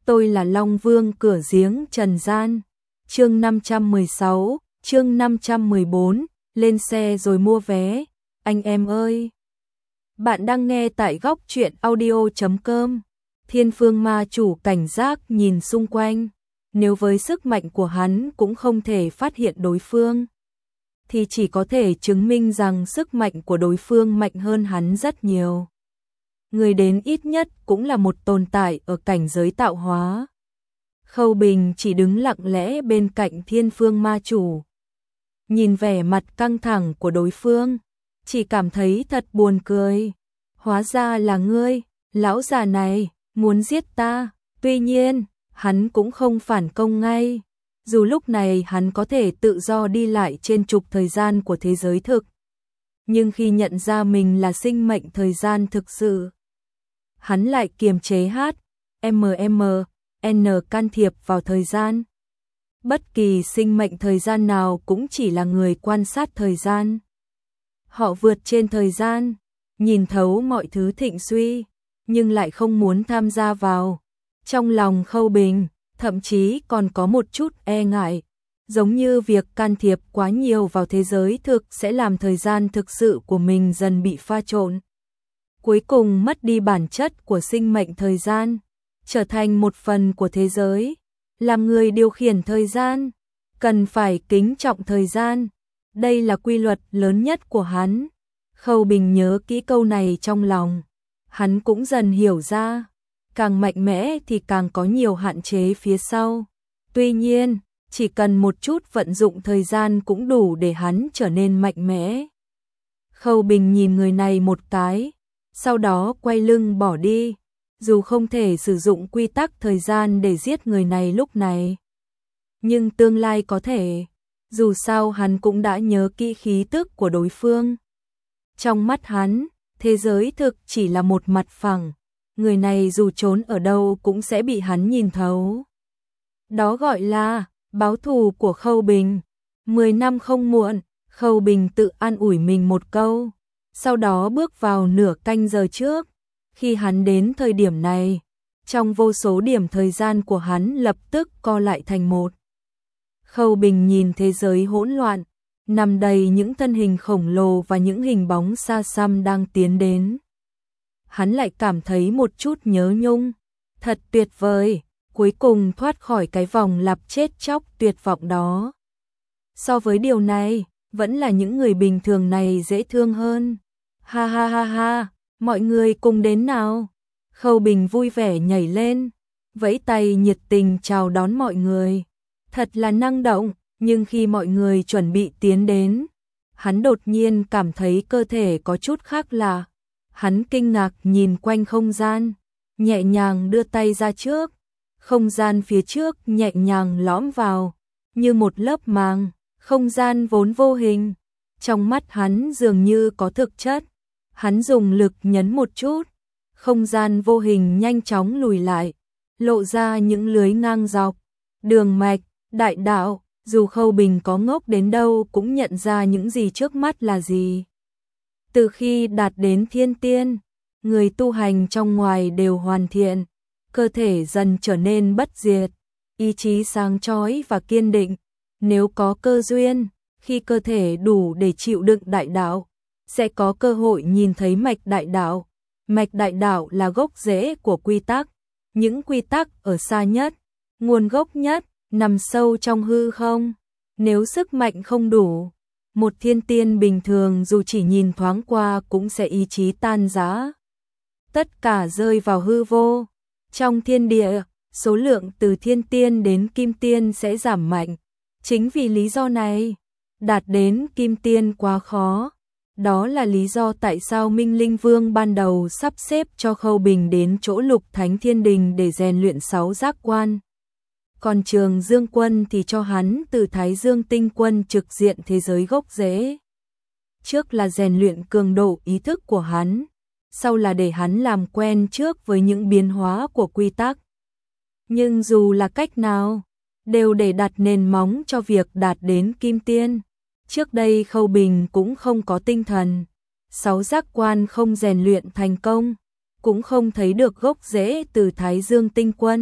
Tôi là Long Vương cửa giếng trần gian. Chương 516, chương 514, lên xe rồi mua vé. Anh em ơi! Bạn đang nghe tại góc truyện audio.com. Thiên Phương Ma chủ cảnh giác nhìn xung quanh. Nếu với sức mạnh của hắn cũng không thể phát hiện đối phương, thì chỉ có thể chứng minh rằng sức mạnh của đối phương mạnh hơn hắn rất nhiều. Người đến ít nhất cũng là một tồn tại ở cảnh giới tạo hóa. Khâu Bình chỉ đứng lặng lẽ bên cạnh Thiên Phương Ma chủ. Nhìn vẻ mặt căng thẳng của đối phương, chỉ cảm thấy thật buồn cười. Hóa ra là ngươi, lão già này, muốn giết ta. Tuy nhiên, hắn cũng không phản công ngay. Dù lúc này hắn có thể tự do đi lại trên trục thời gian của thế giới thực. Nhưng khi nhận ra mình là sinh mệnh thời gian thực sự, hắn lại kiềm chế N can thiệp vào thời gian. Bất kỳ sinh mệnh thời gian nào cũng chỉ là người quan sát thời gian. Họ vượt trên thời gian, nhìn thấu mọi thứ thịnh suy, nhưng lại không muốn tham gia vào. Trong lòng Khâu Bình, thậm chí còn có một chút e ngại, giống như việc can thiệp quá nhiều vào thế giới thực sẽ làm thời gian thực sự của mình dần bị pha trộn. Cuối cùng mất đi bản chất của sinh mệnh thời gian, trở thành một phần của thế giới. Làm người điều khiển thời gian, cần phải kính trọng thời gian. Đây là quy luật lớn nhất của hắn. Khâu Bình nhớ kỹ câu này trong lòng. Hắn cũng dần hiểu ra, càng mạnh mẽ thì càng có nhiều hạn chế phía sau. Tuy nhiên, chỉ cần một chút vận dụng thời gian cũng đủ để hắn trở nên mạnh mẽ. Khâu Bình nhìn người này một cái, sau đó quay lưng bỏ đi. Dù không thể sử dụng quy tắc thời gian để giết người này lúc này, nhưng tương lai có thể. Dù sao hắn cũng đã nhớ kỹ khí tức của đối phương. Trong mắt hắn, thế giới thực chỉ là một mặt phẳng. Người này dù trốn ở đâu cũng sẽ bị hắn nhìn thấu. Đó gọi là báo thù của Khâu Bình. 10 năm không muộn, Khâu Bình tự an ủi mình một câu. Sau đó bước vào nửa canh giờ trước. Khi hắn đến thời điểm này, trong vô số điểm thời gian của hắn lập tức co lại thành một. Khâu Bình nhìn thế giới hỗn loạn, nằm đầy những thân hình khổng lồ và những hình bóng xa xăm đang tiến đến. Hắn lại cảm thấy một chút nhớ nhung, thật tuyệt vời, cuối cùng thoát khỏi cái vòng lặp chết chóc tuyệt vọng đó. So với điều này, vẫn là những người bình thường này dễ thương hơn. Ha ha ha ha, mọi người cùng đến nào. Khâu Bình vui vẻ nhảy lên, vẫy tay nhiệt tình chào đón mọi người. Thật là năng động, nhưng khi mọi người chuẩn bị tiến đến, hắn đột nhiên cảm thấy cơ thể có chút khác lạ. Hắn kinh ngạc nhìn quanh không gian, nhẹ nhàng đưa tay ra trước. Không gian phía trước nhẹ nhàng lõm vào, như một lớp màng, không gian vốn vô hình. Trong mắt hắn dường như có thực chất. Hắn dùng lực nhấn một chút, không gian vô hình nhanh chóng lùi lại, lộ ra những lưới ngang dọc, đường mạch, đại đạo. Dù Khâu Bình có ngốc đến đâu cũng nhận ra những gì trước mắt là gì. Từ khi đạt đến thiên tiên, người tu hành trong ngoài đều hoàn thiện, cơ thể dần trở nên bất diệt, ý chí sáng chói và kiên định. Nếu có cơ duyên, khi cơ thể đủ để chịu đựng đại đạo, sẽ có cơ hội nhìn thấy mạch đại đạo. Mạch đại đạo là gốc rễ của quy tắc. Những quy tắc ở xa nhất, nguồn gốc nhất, nằm sâu trong hư không. Nếu sức mạnh không đủ, một thiên tiên bình thường dù chỉ nhìn thoáng qua cũng sẽ ý chí tan rã. Tất cả rơi vào hư vô. Trong thiên địa, số lượng từ thiên tiên đến kim tiên sẽ giảm mạnh. Chính vì lý do này, đạt đến kim tiên quá khó. Đó là lý do tại sao Minh Linh Vương ban đầu sắp xếp cho Khâu Bình đến chỗ Lục Thánh Thiên Đình để rèn luyện 6 giác quan. Còn Trường Dương Quân thì cho hắn từ Thái Dương Tinh Quân trực diện thế giới gốc rễ. Trước là rèn luyện cường độ ý thức của hắn, sau là để hắn làm quen trước với những biến hóa của quy tắc. Nhưng dù là cách nào, đều để đặt nền móng cho việc đạt đến kim tiên. Trước đây Khâu Bình cũng không có tinh thần, 6 giác quan không rèn luyện thành công, cũng không thấy được gốc rễ từ Thái Dương Tinh Quân.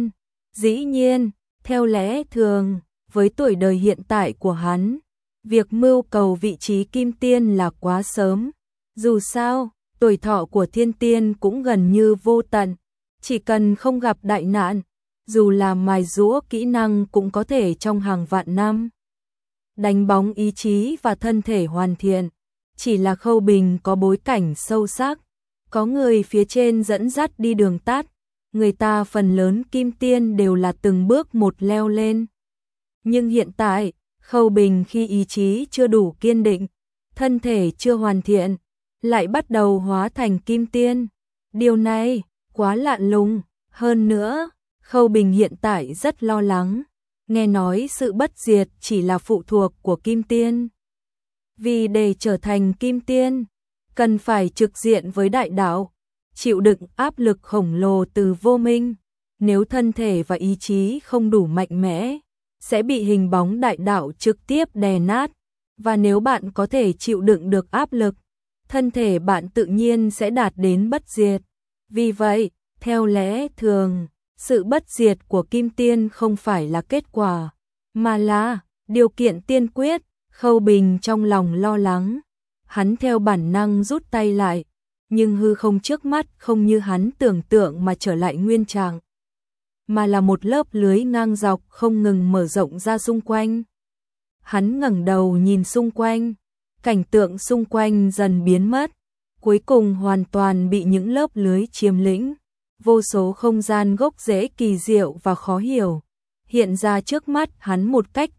Dĩ nhiên, theo lẽ thường, với tuổi đời hiện tại của hắn, việc mưu cầu vị trí kim tiên là quá sớm. Dù sao, tuổi thọ của thiên tiên cũng gần như vô tận, chỉ cần không gặp đại nạn, dù là mài giũa kỹ năng cũng có thể trong hàng vạn năm đánh bóng ý chí và thân thể hoàn thiện. Chỉ là Khâu Bình có bối cảnh sâu sắc, có người phía trên dẫn dắt đi đường tắt, người ta phần lớn kim tiên đều là từng bước một leo lên. Nhưng hiện tại, Khâu Bình khi ý chí chưa đủ kiên định, thân thể chưa hoàn thiện, lại bắt đầu hóa thành kim tiên. Điều này quá lạ lùng, hơn nữa, Khâu Bình hiện tại rất lo lắng, nghe nói sự bất diệt chỉ là phụ thuộc của kim tiên. Vì để trở thành kim tiên, cần phải trực diện với đại đạo, chịu đựng áp lực khổng lồ từ vô minh, nếu thân thể và ý chí không đủ mạnh mẽ, sẽ bị hình bóng đại đạo trực tiếp đè nát, và nếu bạn có thể chịu đựng được áp lực, thân thể bạn tự nhiên sẽ đạt đến bất diệt. Vì vậy, theo lẽ thường, sự bất diệt của kim tiên không phải là kết quả, mà là điều kiện tiên quyết. Khâu Bình trong lòng lo lắng, hắn theo bản năng rút tay lại, nhưng hư không trước mắt không như hắn tưởng tượng mà trở lại nguyên trạng, mà là một lớp lưới ngang dọc không ngừng mở rộng ra xung quanh. Hắn ngẩng đầu nhìn xung quanh, cảnh tượng xung quanh dần biến mất, cuối cùng hoàn toàn bị những lớp lưới chiếm lĩnh. Vô số không gian gốc rễ kỳ diệu và khó hiểu hiện ra trước mắt hắn một cách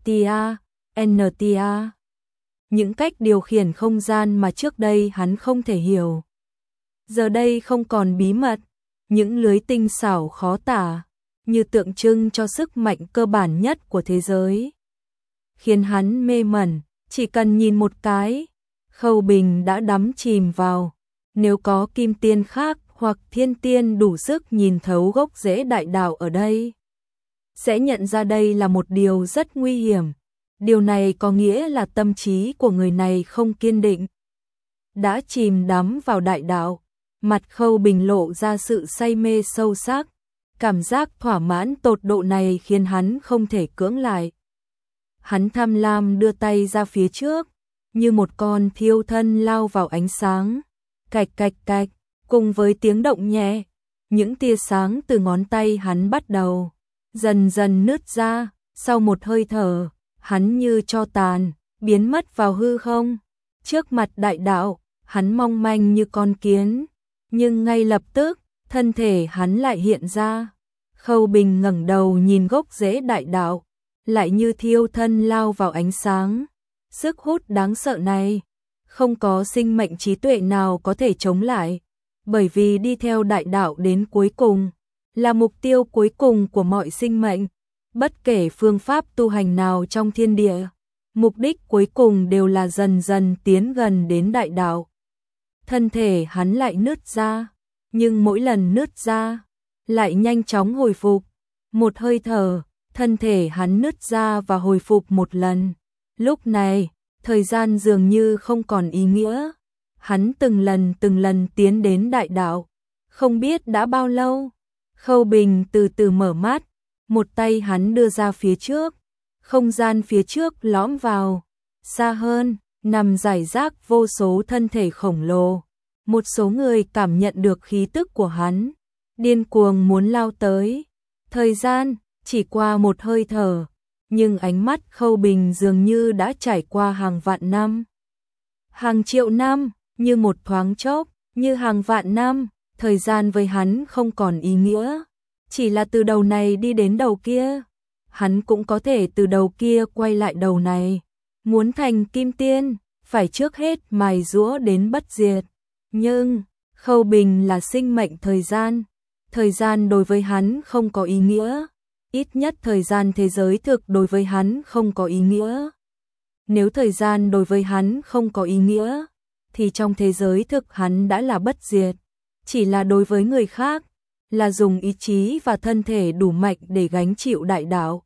NTA. Những cách điều khiển không gian mà trước đây hắn không thể hiểu, giờ đây không còn bí mật, những lưới tinh xảo khó tả, như tượng trưng cho sức mạnh cơ bản nhất của thế giới, khiến hắn mê mẩn. Chỉ cần nhìn một cái, Khâu Bình đã đắm chìm vào. Nếu có kim tiên khác hoặc thiên tiên đủ sức nhìn thấu gốc rễ đại đạo ở đây, sẽ nhận ra đây là một điều rất nguy hiểm. Điều này có nghĩa là tâm trí của người này không kiên định, đã chìm đắm vào đại đạo. Mặt Khâu Bình lộ ra sự say mê sâu sắc, cảm giác thỏa mãn tột độ này khiến hắn không thể cưỡng lại. Hắn tham lam đưa tay ra phía trước, như một con thiêu thân lao vào ánh sáng. Cạch cạch cạch, cùng với tiếng động nhẹ, những tia sáng từ ngón tay hắn bắt đầu dần dần nứt ra. Sau một hơi thở, hắn như tro tàn, biến mất vào hư không. Trước mặt đại đạo, hắn mong manh như con kiến, nhưng ngay lập tức, thân thể hắn lại hiện ra. Khâu Bình ngẩng đầu nhìn gốc rễ đại đạo, lại như thiêu thân lao vào ánh sáng. Sức hút đáng sợ này, không có sinh mệnh trí tuệ nào có thể chống lại, bởi vì đi theo đại đạo đến cuối cùng là mục tiêu cuối cùng của mọi sinh mệnh. Bất kể phương pháp tu hành nào trong thiên địa, mục đích cuối cùng đều là dần dần tiến gần đến đại đạo. Thân thể hắn lại nứt ra, nhưng mỗi lần nứt ra, lại nhanh chóng hồi phục. Một hơi thở, thân thể hắn nứt ra và hồi phục một lần. Lúc này, thời gian dường như không còn ý nghĩa. Hắn từng lần tiến đến đại đạo. Không biết đã bao lâu, Khâu Bình từ từ mở mắt, một tay hắn đưa ra phía trước. Không gian phía trước lõm vào, xa hơn, nằm rải rác vô số thân thể khổng lồ. Một số người cảm nhận được khí tức của hắn, điên cuồng muốn lao tới. Thời gian chỉ qua một hơi thở, nhưng ánh mắt Khâu Bình dường như đã trải qua hàng vạn năm, hàng triệu năm, như một thoáng chốc, như hàng vạn năm. Thời gian với hắn không còn ý nghĩa, chỉ là từ đầu này đi đến đầu kia. Hắn cũng có thể từ đầu kia quay lại đầu này. Muốn thành kim tiên, phải trước hết mài giũa đến bất diệt. Nhưng, Khâu Bình là sinh mệnh thời gian đối với hắn không có ý nghĩa. Ít nhất thời gian thế giới thực đối với hắn không có ý nghĩa. Nếu thời gian đối với hắn không có ý nghĩa, thì trong thế giới thực hắn đã là bất diệt. Chỉ là đối với người khác, là dùng ý chí và thân thể đủ mạnh để gánh chịu đại đạo.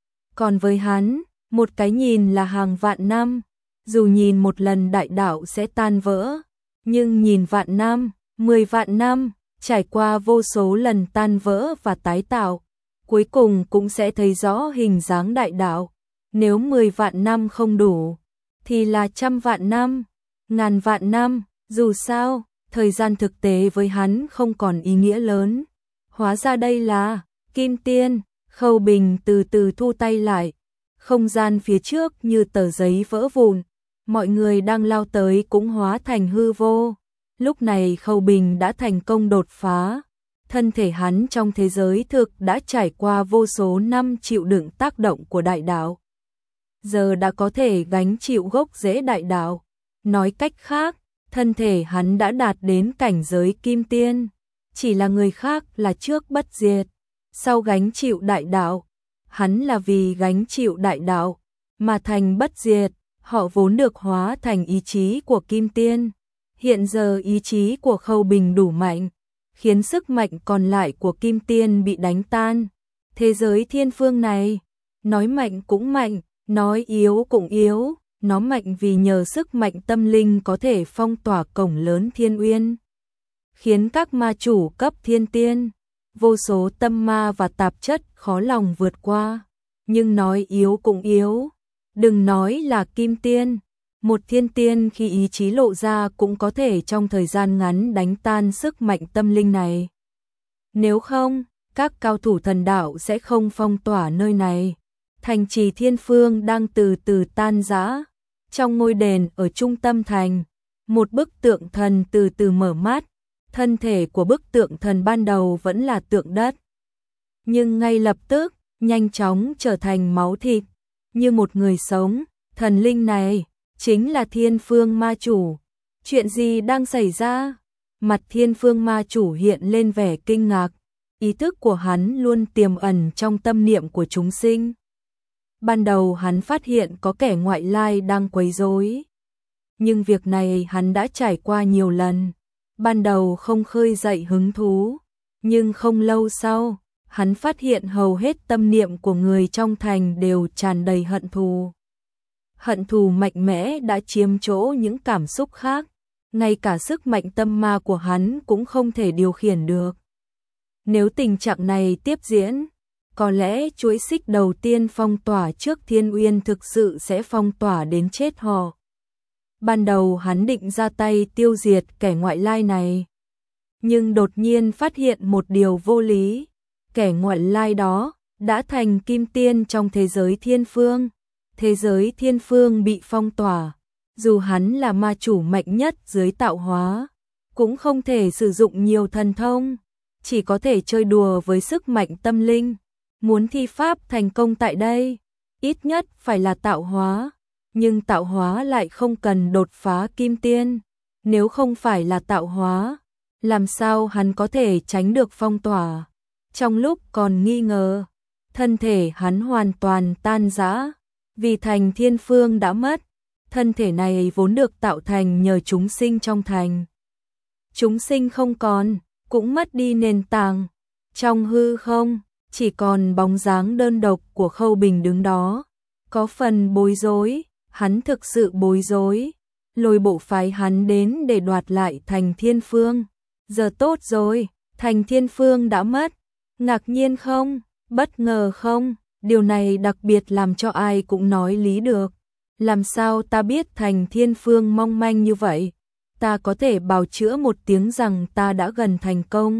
Còn với hắn, một cái nhìn là hàng vạn năm. Dù nhìn một lần đại đạo sẽ tan vỡ, nhưng nhìn vạn năm, 10 vạn năm, trải qua vô số lần tan vỡ và tái tạo, cuối cùng cũng sẽ thấy rõ hình dáng đại đạo. Nếu 10 vạn năm không đủ, thì là 100 vạn năm, ngàn vạn năm, dù sao, thời gian thực tế với hắn không còn ý nghĩa lớn. Hóa ra đây là Kim Tiên. Khâu Bình từ từ thu tay lại, không gian phía trước như tờ giấy vỡ vụn, mọi người đang lao tới cũng hóa thành hư vô. Lúc này Khâu Bình đã thành công đột phá, thân thể hắn trong thế giới thực đã trải qua vô số năm chịu đựng tác động của đại đạo. Giờ đã có thể gánh chịu gốc rễ đại đạo, nói cách khác, thân thể hắn đã đạt đến cảnh giới Kim Tiên, chỉ là người khác là trước bất diệt, sau gánh chịu đại đạo. Hắn là vì gánh chịu đại đạo mà thành bất diệt, họ vốn được hóa thành ý chí của Kim Tiên. Hiện giờ ý chí của Khâu Bình đủ mạnh, khiến sức mạnh còn lại của Kim Tiên bị đánh tan. Thế giới thiên phương này, nói mạnh cũng mạnh, nói yếu cũng yếu, nó mạnh vì nhờ sức mạnh tâm linh có thể phong tỏa cổng lớn Thiên Uyên, khiến các ma chủ cấp thiên tiên, vô số tâm ma và tạp chất khó lòng vượt qua. Nhưng nói yếu cũng yếu, đừng nói là Kim Tiên, một thiên tiên khi ý chí lộ ra cũng có thể trong thời gian ngắn đánh tan sức mạnh tâm linh này. Nếu không, các cao thủ thần đạo sẽ không phong tỏa nơi này. Thành trì Thiên Phương đang từ từ tan rã. Trong ngôi đền ở trung tâm thành, một bức tượng thần từ từ mở mắt. Thân thể của bức tượng thần ban đầu vẫn là tượng đất, nhưng ngay lập tức, nhanh chóng trở thành máu thịt, như một người sống. Thần linh này chính là Thiên Phương ma chủ. Chuyện gì đang xảy ra? Mặt Thiên Phương ma chủ hiện lên vẻ kinh ngạc. Ý thức của hắn luôn tiềm ẩn trong tâm niệm của chúng sinh. Ban đầu hắn phát hiện có kẻ ngoại lai đang quấy rối, nhưng việc này hắn đã trải qua nhiều lần. Ban đầu không khơi dậy hứng thú, nhưng không lâu sau, hắn phát hiện hầu hết tâm niệm của người trong thành đều tràn đầy hận thù. Hận thù mạnh mẽ đã chiếm chỗ những cảm xúc khác, ngay cả sức mạnh tâm ma của hắn cũng không thể điều khiển được. Nếu tình trạng này tiếp diễn, có lẽ chuỗi xích đầu tiên phong tỏa trước Thiên Uyên thực sự sẽ phong tỏa đến chết họ. Ban đầu hắn định ra tay tiêu diệt kẻ ngoại lai này, nhưng đột nhiên phát hiện một điều vô lý. Kẻ ngoại lai đó đã thành Kim Tiên trong thế giới Thiên Phương. Thế giới Thiên Phương bị phong tỏa, dù hắn là ma chủ mạnh nhất dưới tạo hóa, cũng không thể sử dụng nhiều thần thông, chỉ có thể chơi đùa với sức mạnh tâm linh. Muốn thi pháp thành công tại đây, ít nhất phải là tạo hóa, nhưng tạo hóa lại không cần đột phá Kim Tiên. Nếu không phải là tạo hóa, làm sao hắn có thể tránh được phong tỏa? Trong lúc còn nghi ngờ, thân thể hắn hoàn toàn tan rã, vì thành Thiên Phương đã mất. Thân thể này vốn được tạo thành nhờ chúng sinh trong thành. Chúng sinh không còn, cũng mất đi nền tảng. Trong hư không, chỉ còn bóng dáng đơn độc của Khâu Bình đứng đó. Có phần bối rối, hắn thực sự bối rối. Lôi bộ phái hắn đến để đoạt lại thành Thiên Phương. Giờ tốt rồi, thành Thiên Phương đã mất. Ngạc nhiên không? Bất ngờ không? Điều này đặc biệt làm cho ai cũng nói lý được. Làm sao ta biết thành Thiên Phương mong manh như vậy? Ta có thể bào chữa một tiếng rằng ta đã gần thành công.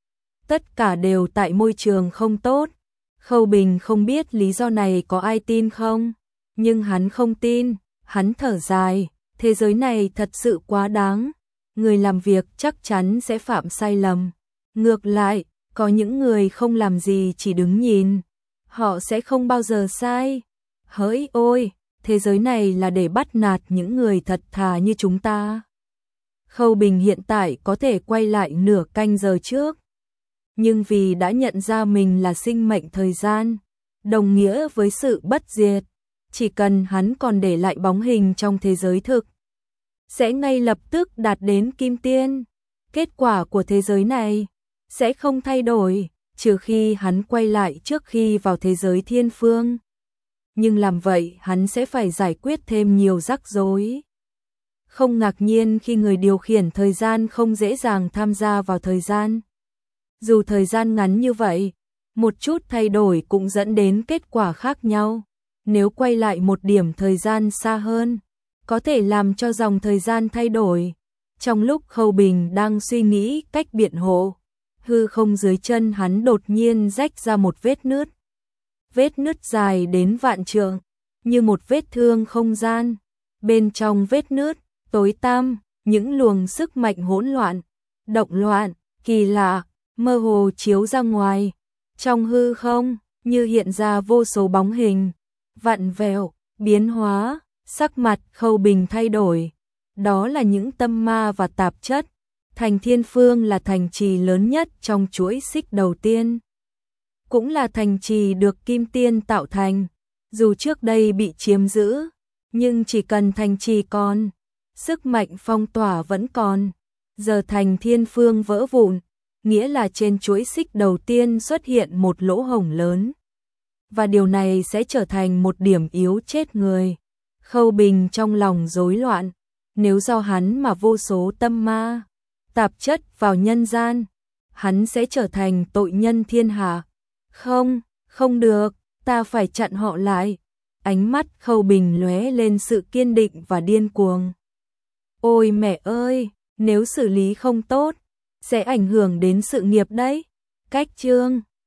Tất cả đều tại môi trường không tốt. Khâu Bình không biết lý do này có ai tin không, nhưng hắn không tin. Hắn thở dài, thế giới này thật sự quá đáng. Người làm việc chắc chắn sẽ phạm sai lầm. Ngược lại, có những người không làm gì chỉ đứng nhìn, họ sẽ không bao giờ sai. Hỡi ôi, thế giới này là để bắt nạt những người thật thà như chúng ta. Khâu Bình hiện tại có thể quay lại nửa canh giờ trước, nhưng vì đã nhận ra mình là sinh mệnh thời gian, đồng nghĩa với sự bất diệt, chỉ cần hắn còn để lại bóng hình trong thế giới thực, sẽ ngay lập tức đạt đến Kim Tiên. Kết quả của thế giới này sẽ không thay đổi, trừ khi hắn quay lại trước khi vào thế giới Thiên Phương. Nhưng làm vậy hắn sẽ phải giải quyết thêm nhiều rắc rối. Không ngạc nhiên khi người điều khiển thời gian không dễ dàng tham gia vào thời gian. Dù thời gian ngắn như vậy, Một chút thay đổi cũng dẫn đến kết quả khác nhau. Nếu quay lại một điểm thời gian xa hơn, có thể làm cho dòng thời gian thay đổi. Trong lúc Khâu Bình đang suy nghĩ cách biện hộ, hư không dưới chân hắn đột nhiên rách ra một vết nứt. Vết nứt dài đến vạn trượng, như một vết thương không gian. Bên trong vết nứt, tối tăm, những luồng sức mạnh hỗn loạn, động loạn, kỳ lạ, mơ hồ chiếu ra ngoài. Trong hư không, như hiện ra vô số bóng hình, vặn vẹo, biến hóa, sắc mặt Khâu Bình thay đổi. Đó là những tâm ma và tạp chất. Thành Thiên Phương là thành trì lớn nhất trong chuỗi xích đầu tiên. Cũng là thành trì được Kim Tiên tạo thành. Dù trước đây bị chiếm giữ, nhưng chỉ cần thành trì còn, sức mạnh phong tỏa vẫn còn. Giờ Thành Thiên Phương vỡ vụn, nghĩa là trên chuỗi xích đầu tiên xuất hiện một lỗ hổng lớn. Và điều này sẽ trở thành một điểm yếu chết người. Khâu Bình trong lòng rối loạn, nếu do hắn mà vô số tâm ma, tạp chất vào nhân gian, hắn sẽ trở thành tội nhân thiên hạ. Không, không được, ta phải chặn họ lại. Ánh mắt Khâu Bình lóe lên sự kiên định và điên cuồng. Ôi mẹ ơi, nếu xử lý không tốt, sẽ ảnh hưởng đến sự nghiệp đấy. Cách chương